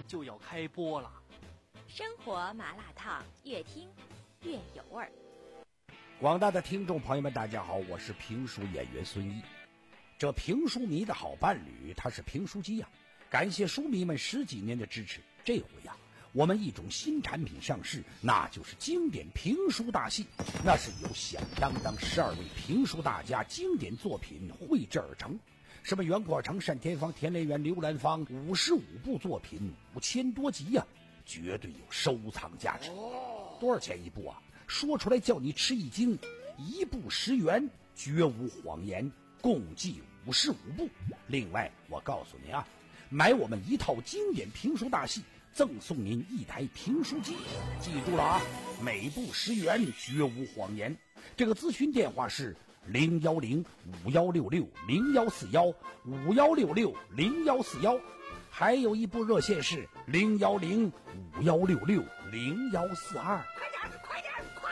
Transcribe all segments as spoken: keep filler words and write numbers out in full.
就要开播了。 生活麻辣烫，越听越有味儿。 广大的听众朋友们，大家好，我是评书演员孙一。这评书迷的好伴侣，他是评书机呀、啊。感谢书迷们十几年的支持，这回呀、啊，我们一种新产品上市，那就是经典评书大戏。那是由响当当十二位评书大家经典作品绘制而成。什么袁阔成、单田芳、田连元、刘兰芳，五十五部作品，五千多集呀、啊。绝对有收藏价值。多少钱一部啊？说出来叫你吃一惊，一部十元，绝无谎言，共计五十五部。另外我告诉你啊，买我们一套经典评书大戏，赠送您一台评书机。记住了啊，每部十元，绝无谎言。这个咨询电话是零幺零五幺六六零幺四幺五幺六六零幺四幺。还有一部热线是零幺零五幺六六零幺四二。 快点，快点，快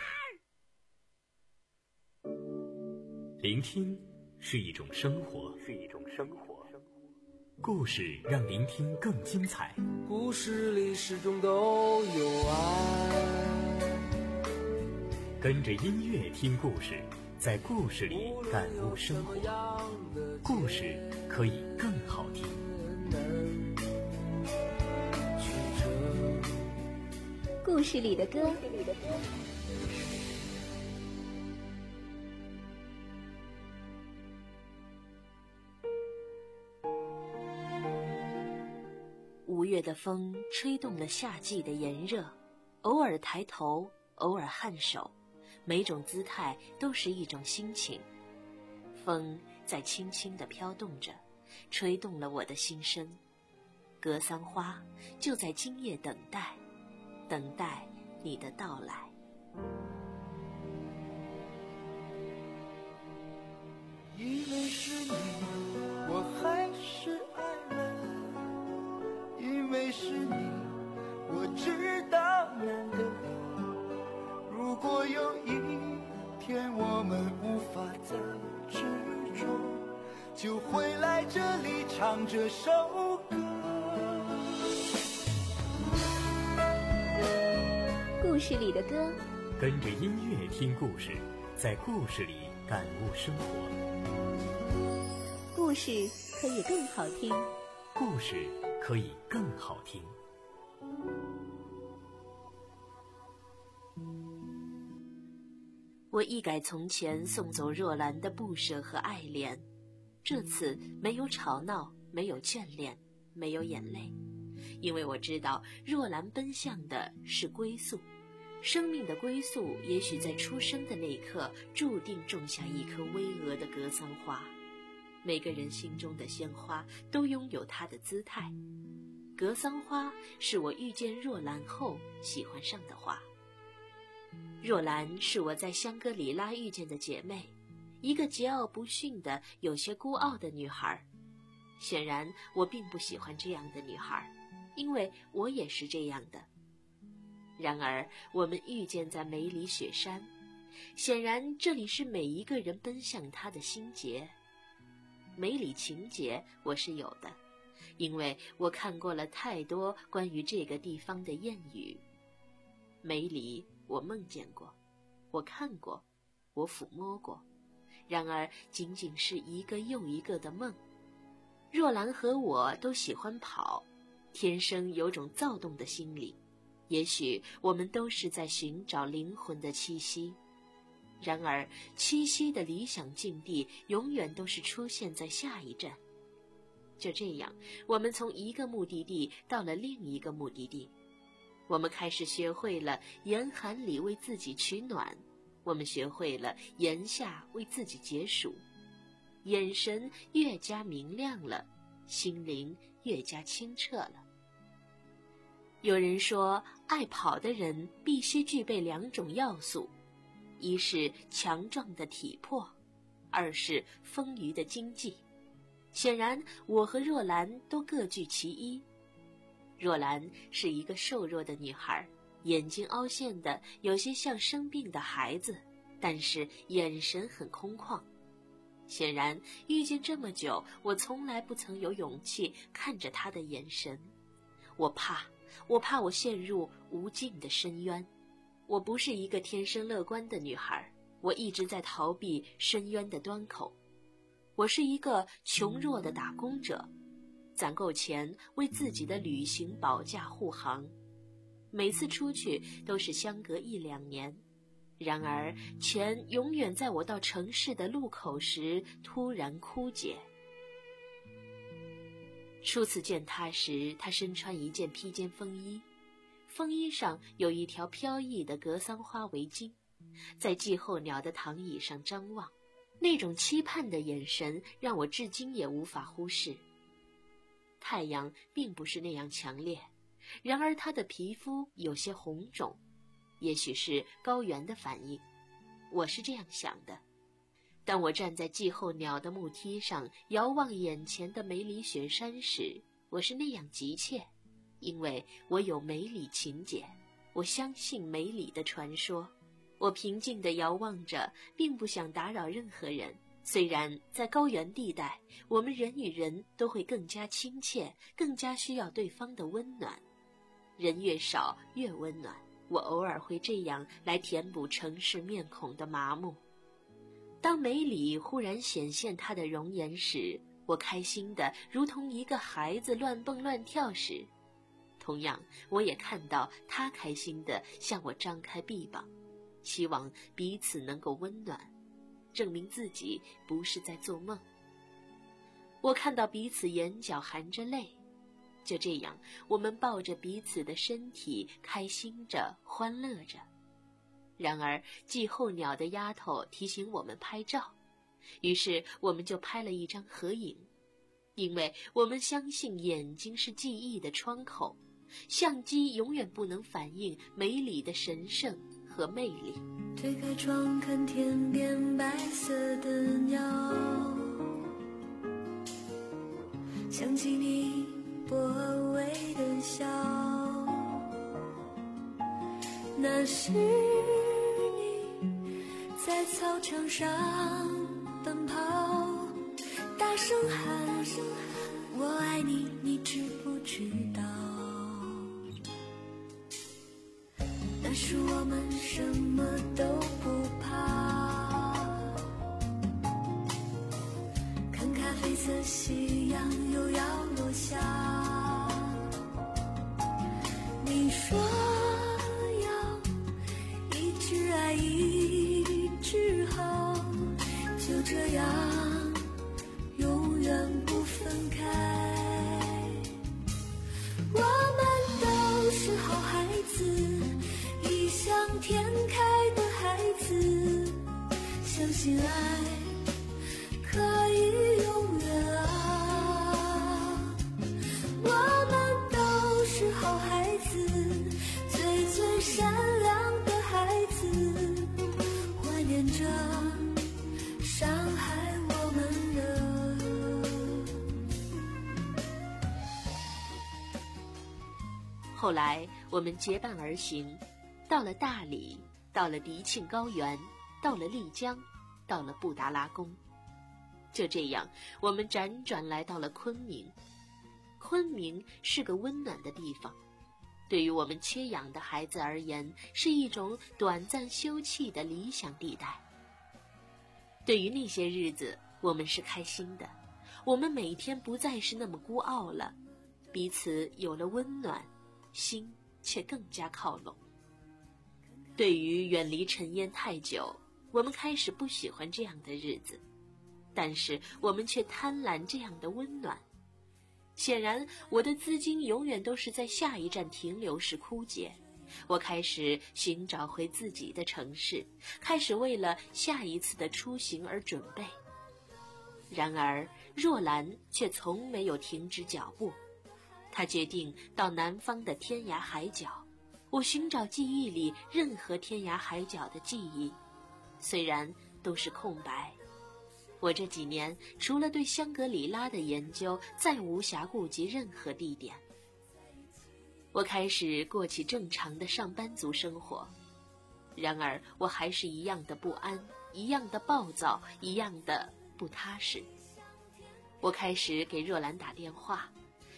点！ 聆听是一种生活， 是一种生活。 故事让聆听更精彩。 故事里始终都有爱。 跟着音乐听故事，在故事里感悟生活。故事可以更好听。 故事里的歌，五月的风吹动了夏季的炎热，偶尔抬头，偶尔颔首，每种姿态都是一种心情。风在轻轻地飘动着，吹动了我的心声。格桑花就在今夜等待，等待你的到来。 因为是你，我还是爱了；因为是你，我知道难得。如果有一天我们无法再执着，就回来这里唱这首歌。 故事里的歌， 跟着音乐听故事，在故事里感悟生活。 故事可以更好听， 故事可以更好听。 我一改从前送走若兰的不舍和爱怜，这次没有吵闹，没有眷恋，没有眼泪，因为我知道若兰奔向的是归宿。生命的归宿也许在出生的那一刻注定种下一颗巍峨的格桑花。每个人心中的鲜花都拥有它的姿态，格桑花是我遇见若兰后喜欢上的花。若兰是我在香格里拉遇见的姐妹，一个桀骜不驯的有些孤傲的女孩。显然我并不喜欢这样的女孩，因为我也是这样的。然而我们遇见在梅里雪山，显然这里是每一个人奔向她的心结。梅里情结我是有的，因为我看过了太多关于这个地方的谚语。梅里我梦见过，我看过，我抚摸过，然而仅仅是一个又一个的梦。若兰和我都喜欢跑，天生有种躁动的心理，也许我们都是在寻找灵魂的栖息。然而栖息的理想境地永远都是出现在下一站。就这样，我们从一个目的地到了另一个目的地。我们开始学会了严寒里为自己取暖，我们学会了炎夏为自己解暑。眼神越加明亮了，心灵越加清澈了。有人说，爱跑的人必须具备两种要素，一是强壮的体魄，二是丰腴的经济。显然我和若兰都各具其一。若兰是一个瘦弱的女孩，眼睛凹陷的有些像生病的孩子，但是眼神很空旷。显然遇见这么久，我从来不曾有勇气看着她的眼神。 我怕，我怕我陷入无尽的深渊。我不是一个天生乐观的女孩，我一直在逃避深渊的端口。我是一个穷弱的打工者，攒够钱为自己的旅行保驾护航。每次出去都是相隔一两年，然而钱永远在我到城市的路口时突然枯竭。初次见他时，他身穿一件披肩风衣，风衣上有一条飘逸的格桑花围巾，在季候鸟的躺椅上张望，那种期盼的眼神让我至今也无法忽视。太阳并不是那样强烈，然而他的皮肤有些红肿，也许是高原的反应，我是这样想的。当我站在季候鸟的木梯上遥望眼前的梅里雪山时，我是那样急切，因为我有梅里情结，我相信梅里的传说。我平静地遥望着，并不想打扰任何人。虽然在高原地带，我们人与人都会更加亲切，更加需要对方的温暖。人越少越温暖，我偶尔会这样来填补城市面孔的麻木。当梅里忽然显现她的容颜时，我开心的如同一个孩子乱蹦乱跳时，同样我也看到她开心的向我张开臂膀，希望彼此能够温暖，证明自己不是在做梦。我看到彼此眼角含着泪，就这样我们抱着彼此的身体，开心着，欢乐着。然而季候鸟的丫头提醒我们拍照，于是我们就拍了一张合影。因为我们相信眼睛是记忆的窗口，相机永远不能反映美丽的神圣和魅力。 推开窗看天边白色的鸟，想起你薄微的笑，那是你在操场上奔跑，大声喊我爱你，你知不知道？那时我们什么都不怕，看咖啡色夕阳又要落下，你说要一直爱一直好，就这样永远不分开。我们都是好孩子，异想天开的孩子，相信爱可以永远啊。我们都是好孩子，最最善良的孩子，怀念着伤害我们的。 后来我们结伴而行，到了大理，到了迪庆高原，到了丽江，到了布达拉宫。就这样，我们辗转来到了昆明。昆明是个温暖的地方，对于我们缺氧的孩子而言，是一种短暂休憩的理想地带。对于那些日子，我们是开心的，我们每天不再是那么孤傲了，彼此有了温暖，心却更加靠拢。对于远离尘烟太久，我们开始不喜欢这样的日子，但是我们却贪婪这样的温暖。显然，我的资金永远都是在下一站停留时枯竭。我开始寻找回自己的城市，开始为了下一次的出行而准备。然而，若兰却从没有停止脚步。她决定到南方的天涯海角。我寻找记忆里任何天涯海角的记忆，虽然都是空白。我这几年除了对香格里拉的研究，再无暇顾及任何地点。我开始过起正常的上班族生活，然而我还是一样的不安，一样的暴躁，一样的不踏实。我开始给若兰打电话，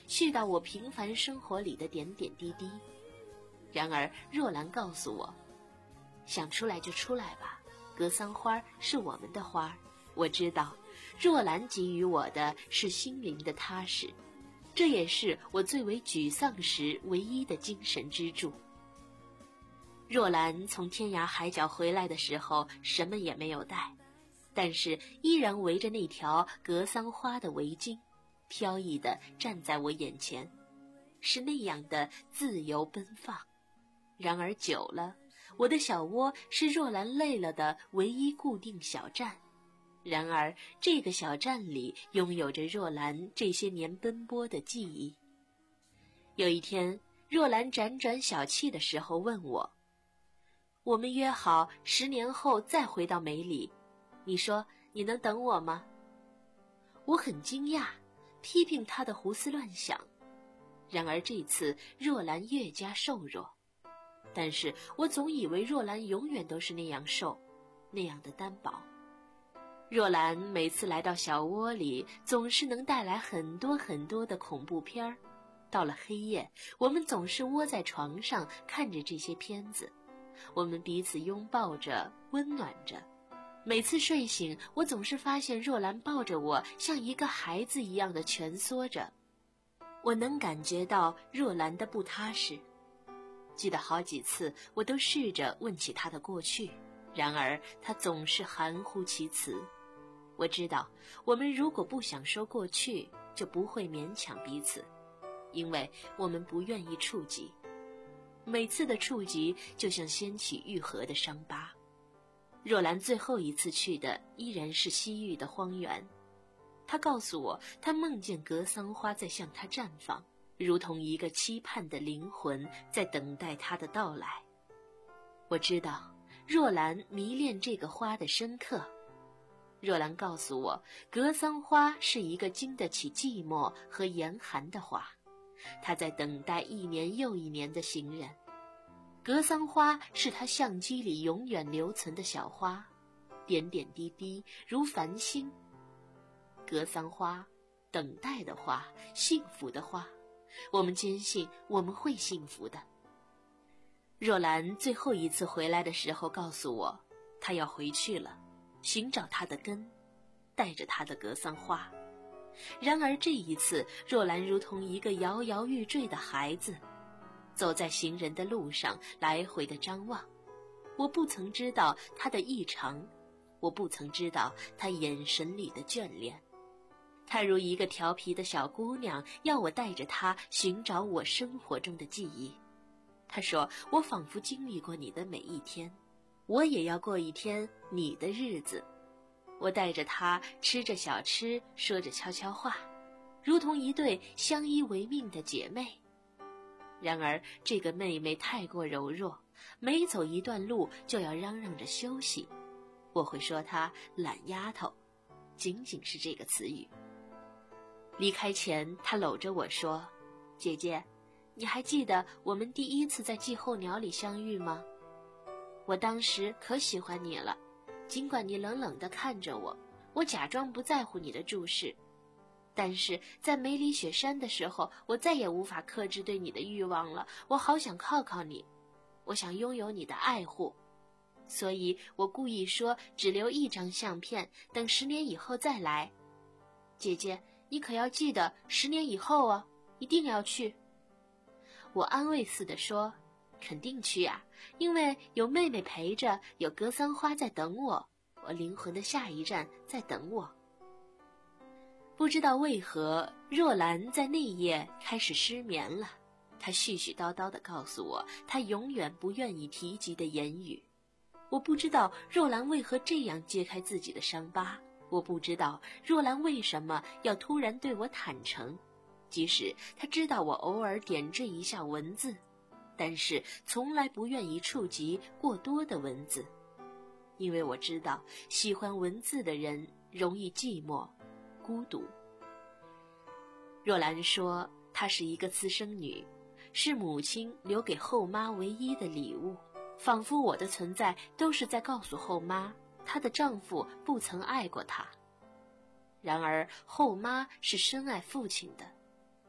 絮叨我平凡生活里的点点滴滴。然而若兰告诉我，想出来就出来吧，格桑花是我们的花。我知道若兰给予我的是心灵的踏实，这也是我最为沮丧时唯一的精神支柱。若兰从天涯海角回来的时候什么也没有带，但是依然围着那条格桑花的围巾，飘逸地站在我眼前，是那样的自由奔放。然而久了，我的小窝是若兰累了的唯一固定小站。然而这个小站里拥有着若兰这些年奔波的记忆。有一天，若兰辗转小憩的时候问我，我们约好十年后再回到梅里，你说你能等我吗？我很惊讶，批评她的胡思乱想。然而这次若兰越加瘦弱，但是我总以为若兰永远都是那样瘦，那样的单薄。若兰每次来到小窝里，总是能带来很多很多的恐怖片儿。到了黑夜，我们总是窝在床上看着这些片子，我们彼此拥抱着，温暖着。每次睡醒，我总是发现若兰抱着我，像一个孩子一样的蜷缩着。我能感觉到若兰的不踏实。记得好几次，我都试着问起她的过去，然而她总是含糊其辞。我知道，我们如果不想说过去，就不会勉强彼此，因为我们不愿意触及。每次的触及就像掀起愈合的伤疤。若兰最后一次去的依然是西域的荒原。她告诉我，她梦见格桑花在向她绽放，如同一个期盼的灵魂在等待她的到来。我知道，若兰迷恋这个花的深刻。若兰告诉我，格桑花是一个经得起寂寞和严寒的花，她在等待一年又一年的行人。格桑花是她相机里永远留存的小花，点点滴滴如繁星。格桑花，等待的花，幸福的花，我们坚信我们会幸福的。若兰最后一次回来的时候告诉我，她要回去了，寻找她的根，带着她的格桑花。然而这一次，若兰如同一个摇摇欲坠的孩子，走在行人的路上，来回的张望。我不曾知道她的异常，我不曾知道她眼神里的眷恋。她如一个调皮的小姑娘，要我带着她寻找我生活中的记忆。她说，我仿佛经历过你的每一天，我也要过一天你的日子。我带着她吃着小吃，说着悄悄话，如同一对相依为命的姐妹。然而这个妹妹太过柔弱，每走一段路就要嚷嚷着休息。我会说她懒丫头，仅仅是这个词语。离开前，她搂着我说，姐姐，你还记得我们第一次在季候鸟里相遇吗？我当时可喜欢你了，尽管你冷冷地看着我，我假装不在乎你的注视。但是在梅里雪山的时候，我再也无法克制对你的欲望了，我好想靠靠你，我想拥有你的爱护。所以我故意说只留一张相片，等十年以后再来。姐姐，你可要记得十年以后啊，一定要去。我安慰似的说，肯定去啊，因为有妹妹陪着，有格桑花在等我，我灵魂的下一站在等我。不知道为何，若兰在那夜开始失眠了。她絮絮叨叨地告诉我，她永远不愿意提及的言语。我不知道若兰为何这样揭开自己的伤疤，我不知道若兰为什么要突然对我坦诚，即使她知道我偶尔点缀一下文字，但是从来不愿意触及过多的文字，因为我知道喜欢文字的人容易寂寞孤独。若兰说，她是一个私生女，是母亲留给后妈唯一的礼物，仿佛我的存在都是在告诉后妈，她的丈夫不曾爱过她。然而后妈是深爱父亲的，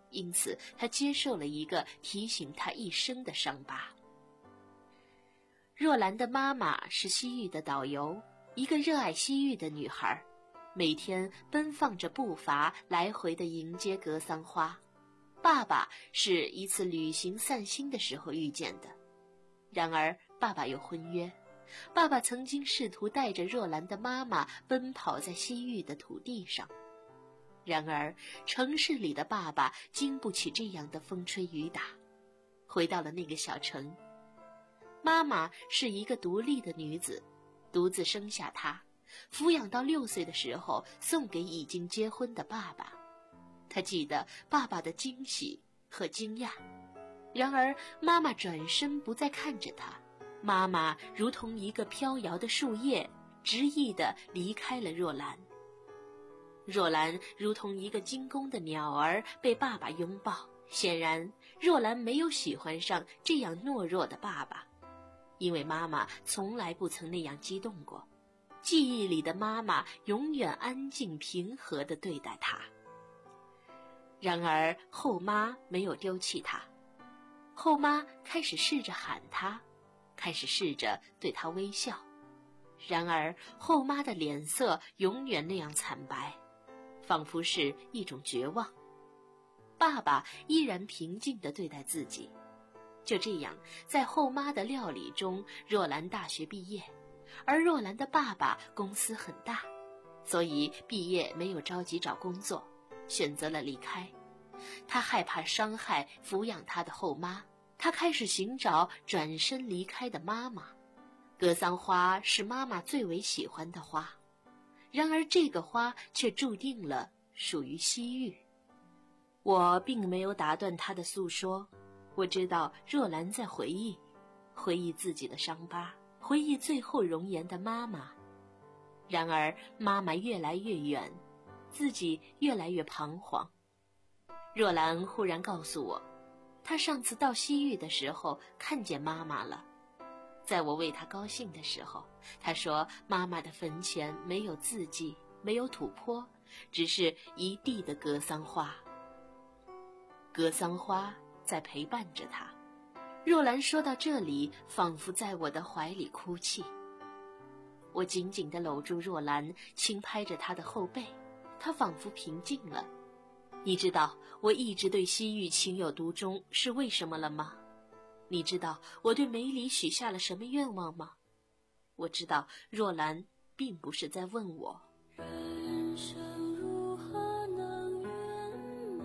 因此他接受了一个提醒他一生的伤疤。若兰的妈妈是西域的导游，一个热爱西域的女孩，每天奔放着步伐来回地迎接格桑花。爸爸是一次旅行散心的时候遇见的，然而爸爸有婚约。爸爸曾经试图带着若兰的妈妈奔跑在西域的土地上，然而城市里的爸爸经不起这样的风吹雨打，回到了那个小城。妈妈是一个独立的女子，独自生下她，抚养到六岁的时候送给已经结婚的爸爸。她记得爸爸的惊喜和惊讶，然而妈妈转身不再看着她，妈妈如同一个飘摇的树叶，执意地离开了若兰。若兰如同一个惊弓的鸟儿被爸爸拥抱，显然若兰没有喜欢上这样懦弱的爸爸，因为妈妈从来不曾那样激动过。记忆里的妈妈永远安静平和地对待她。然而后妈没有丢弃她，后妈开始试着喊她，开始试着对她微笑。然而后妈的脸色永远那样惨白，仿佛是一种绝望。爸爸依然平静地对待自己。就这样，在后妈的料理中，若兰大学毕业，而若兰的爸爸公司很大，所以毕业没有着急找工作，选择了离开。他害怕伤害抚养他的后妈，他开始寻找转身离开的妈妈。格桑花是妈妈最为喜欢的花，然而这个花却注定了属于西域。我并没有打断他的诉说，我知道若兰在回忆，回忆自己的伤疤，回忆最后容颜的妈妈。然而妈妈越来越远，自己越来越彷徨。若兰忽然告诉我，她上次到西域的时候看见妈妈了。在我为她高兴的时候，她说妈妈的坟前没有字迹，没有土坡，只是一地的格桑花。格桑花在陪伴着她。若兰说到这里，仿佛在我的怀里哭泣。我紧紧地搂住若兰，轻拍着她的后背，她仿佛平静了。你知道我一直对西域情有独钟是为什么了吗？你知道我对梅里许下了什么愿望吗？我知道若兰并不是在问我。 人生如何能圆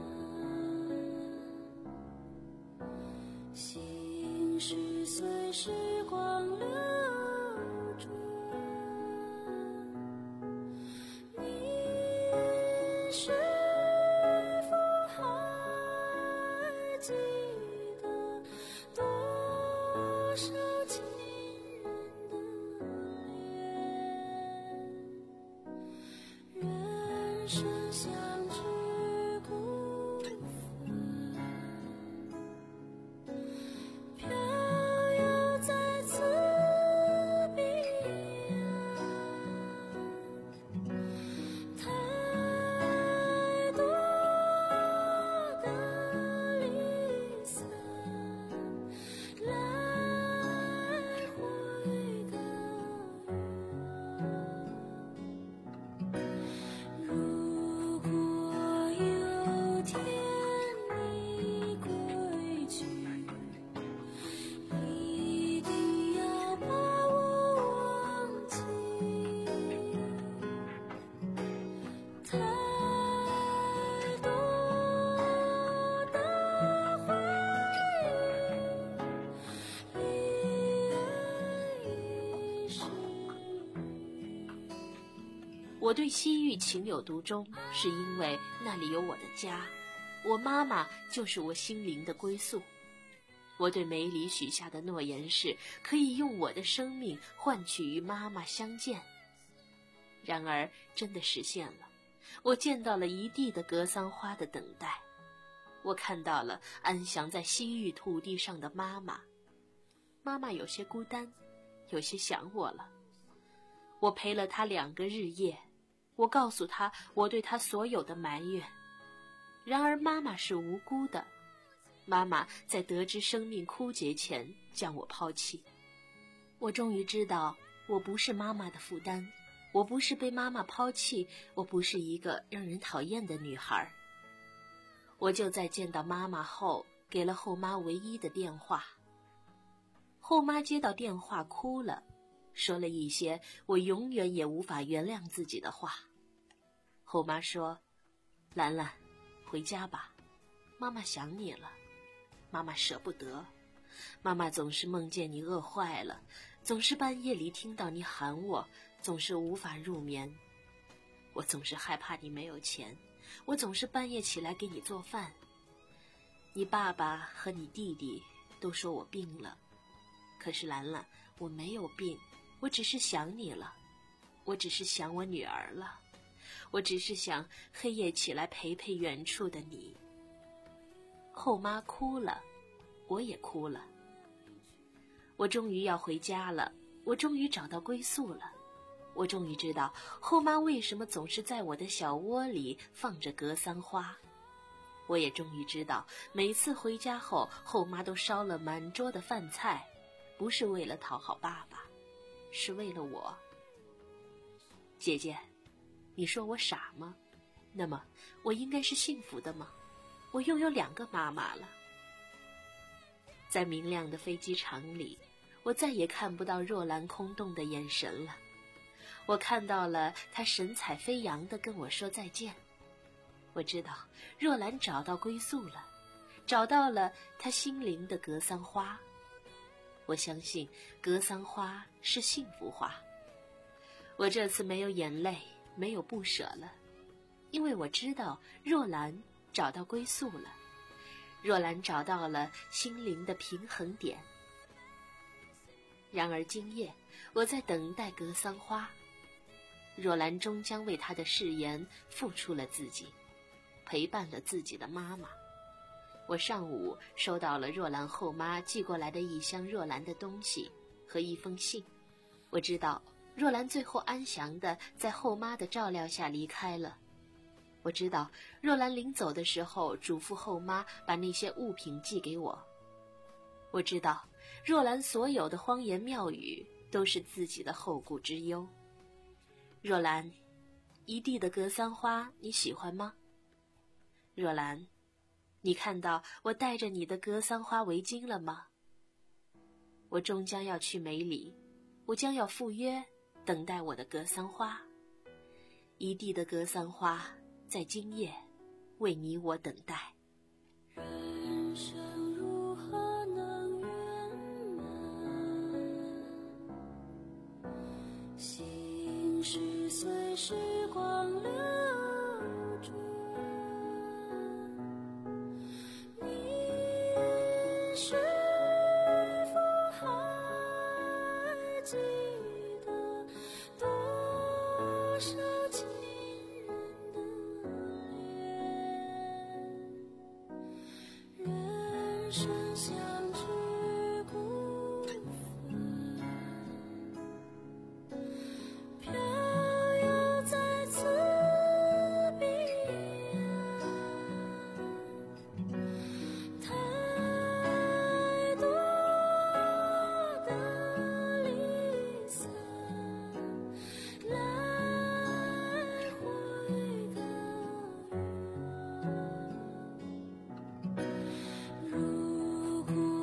满？心事随时光流转。你是否还记得多少情人的脸？人生相聚不分，飘摇在此彼岸，太多的离散，来回的缘。如果有天你归去，一定要把我忘记。太多的回忆，离爱已逝。 我对西域情有独钟，是因为那里有我的家，我妈妈就是我心灵的归宿。我对梅里许下的诺言是，可以用我的生命换取与妈妈相见。然而真的实现了，我见到了一地的格桑花的等待，我看到了安详在西域土地上的妈妈。妈妈有些孤单，有些想我了。我陪了她两个日夜，我告诉她我对她所有的埋怨。 然而妈妈是无辜的，妈妈在得知生命枯竭前将我抛弃。我终于知道，我不是妈妈的负担，我不是被妈妈抛弃，我不是一个让人讨厌的女孩。我就在见到妈妈后，给了后妈唯一的电话。后妈接到电话哭了，说了一些我永远也无法原谅自己的话。后妈说：“兰兰，回家吧，妈妈想你了，妈妈舍不得，妈妈总是梦见你饿坏了，总是半夜里听到你喊我，总是无法入眠。我总是害怕你没有钱，我总是半夜起来给你做饭。你爸爸和你弟弟都说我病了，可是兰兰，我没有病，我只是想你了，我只是想我女儿了，我只是想黑夜起来陪陪远处的你。”后妈哭了，我也哭了。我终于要回家了，我终于找到归宿了，我终于知道后妈为什么总是在我的小窝里放着格桑花。我也终于知道，每次回家后，后妈都烧了满桌的饭菜，不是为了讨好爸爸，是为了我。姐姐，你说我傻吗？那么我应该是幸福的吗？我拥有两个妈妈了。在明亮的飞机场里，我再也看不到若兰空洞的眼神了。我看到了她神采飞扬地跟我说再见。我知道若兰找到归宿了，找到了她心灵的格桑花。我相信格桑花是幸福花。我这次没有眼泪，没有不舍了，因为我知道若兰找到归宿了，若兰找到了心灵的平衡点。然而今夜，我在等待格桑花。若兰终将为她的誓言付出了自己，陪伴了自己的妈妈。我上午收到了若兰后妈寄过来的一箱若兰的东西和一封信。我知道若兰最后安详地在后妈的照料下离开了。我知道若兰临走的时候嘱咐后妈把那些物品寄给我。我知道若兰所有的荒言妙语都是自己的后顾之忧。若兰，一地的格桑花你喜欢吗？若兰，你看到我戴着你的格桑花围巾了吗？我终将要去梅里，我将要赴约，等待我的格桑花。一地的格桑花在今夜为你我等待。 人生如何能圆满？心事随时光流转。你是否还记得多少情人的脸？人生相聚孤帆，飘摇在此彼岸，太多的离散，来回的远。如果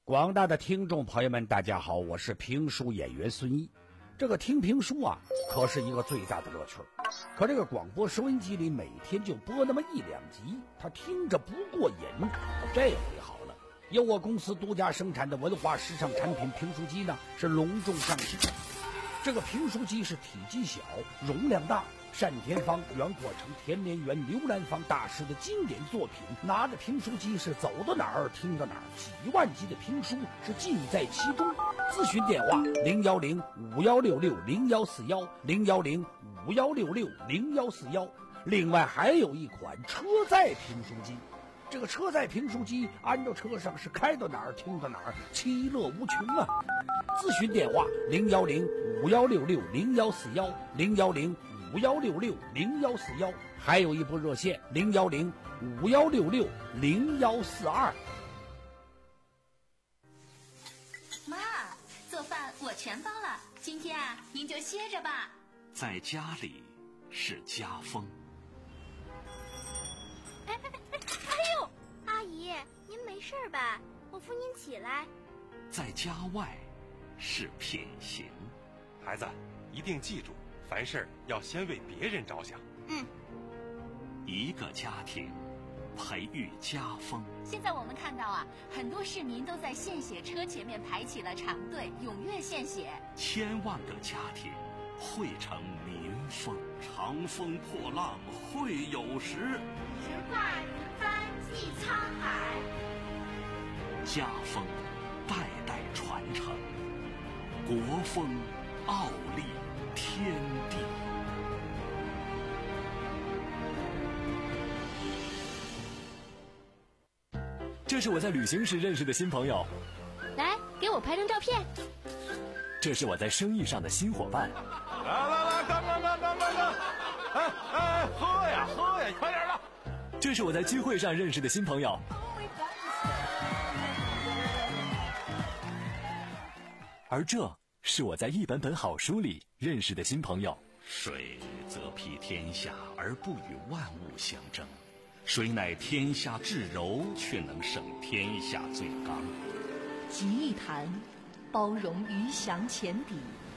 广大的听众朋友们，大家好，我是评书演员孙毅。这个听评书啊，可是一个最大的乐趣。可这个广播收音机里每天就播那么一两集，他听着不过瘾。这回好了，由我公司独家生产的文化时尚产品评书机呢，是隆重上市。这个评书机是体积小，容量大，单田芳、袁国成、田连元、刘兰芳大师的经典作品，拿着评书机是走到哪儿听到哪儿，几万集的评书是尽在其中。咨询电话零幺零五幺六六零幺四幺零幺零五幺六六零幺四幺。另外还有一款车载评书机，这个车载评书机安到车上是开到哪儿听到哪儿，其乐无穷啊！咨询电话零幺零五幺六六零幺四幺零幺零五幺六六零幺四幺，还有一部热线零幺零五幺六六零幺四二。 妈，做饭我全包了，今天啊，您就歇着吧。 在家里是家风。 哎哎哎！哎呦，阿姨，您没事吧？我扶您起来。 在家外是品行。 孩子，一定记住，凡事要先为别人着想。 嗯。 一个家庭培育家风。 现在我们看到啊，很多市民都在献血车前面排起了长队，踊跃献血。 千万个家庭汇成民风。长风破浪会有时， 直挂云帆济沧海。 家风代代传承，国风傲立天地。 这是我在旅行时认识的新朋友， 来给我拍张照片。 这是我在生意上的新伙伴。 来来来，干干干干干干！哎哎，喝呀喝呀，快点的！ 这是我在聚会上认识的新朋友。而这是我在一本本好书里认识的新朋友。 水则披天下而不与万物相争，谁乃天下至柔，却能胜天下最刚。 集一谈，包容鱼翔浅底；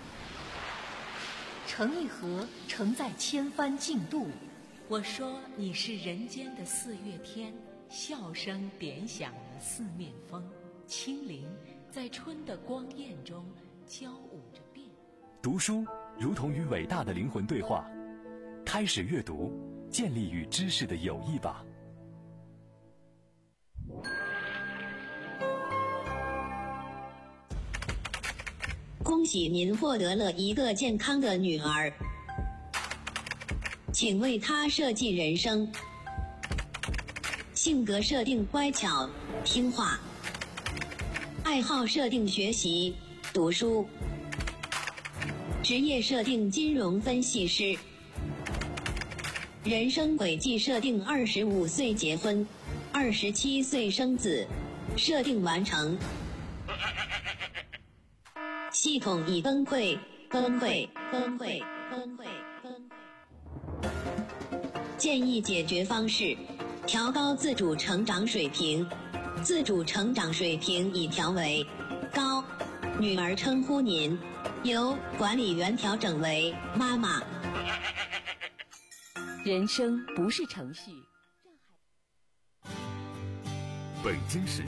成一河，承载千帆竞渡。 我说你是人间的四月天，笑声点响了四面风，清灵在春的光艳中交舞着变。 读书如同与伟大的灵魂对话，开始阅读，建立与知识的友谊吧。 恭喜您获得了一个健康的女儿，请为她设计人生。性格设定乖巧听话，爱好设定学习读书，职业设定金融分析师，人生轨迹设定二十五岁结婚，二十七岁生子，设定完成。系统已崩溃，崩溃，崩溃，崩溃，崩溃。建议解决方式：调高自主成长水平。自主成长水平已调为高。女儿称呼您，由管理员调整为妈妈。 人生不是程序。 北京市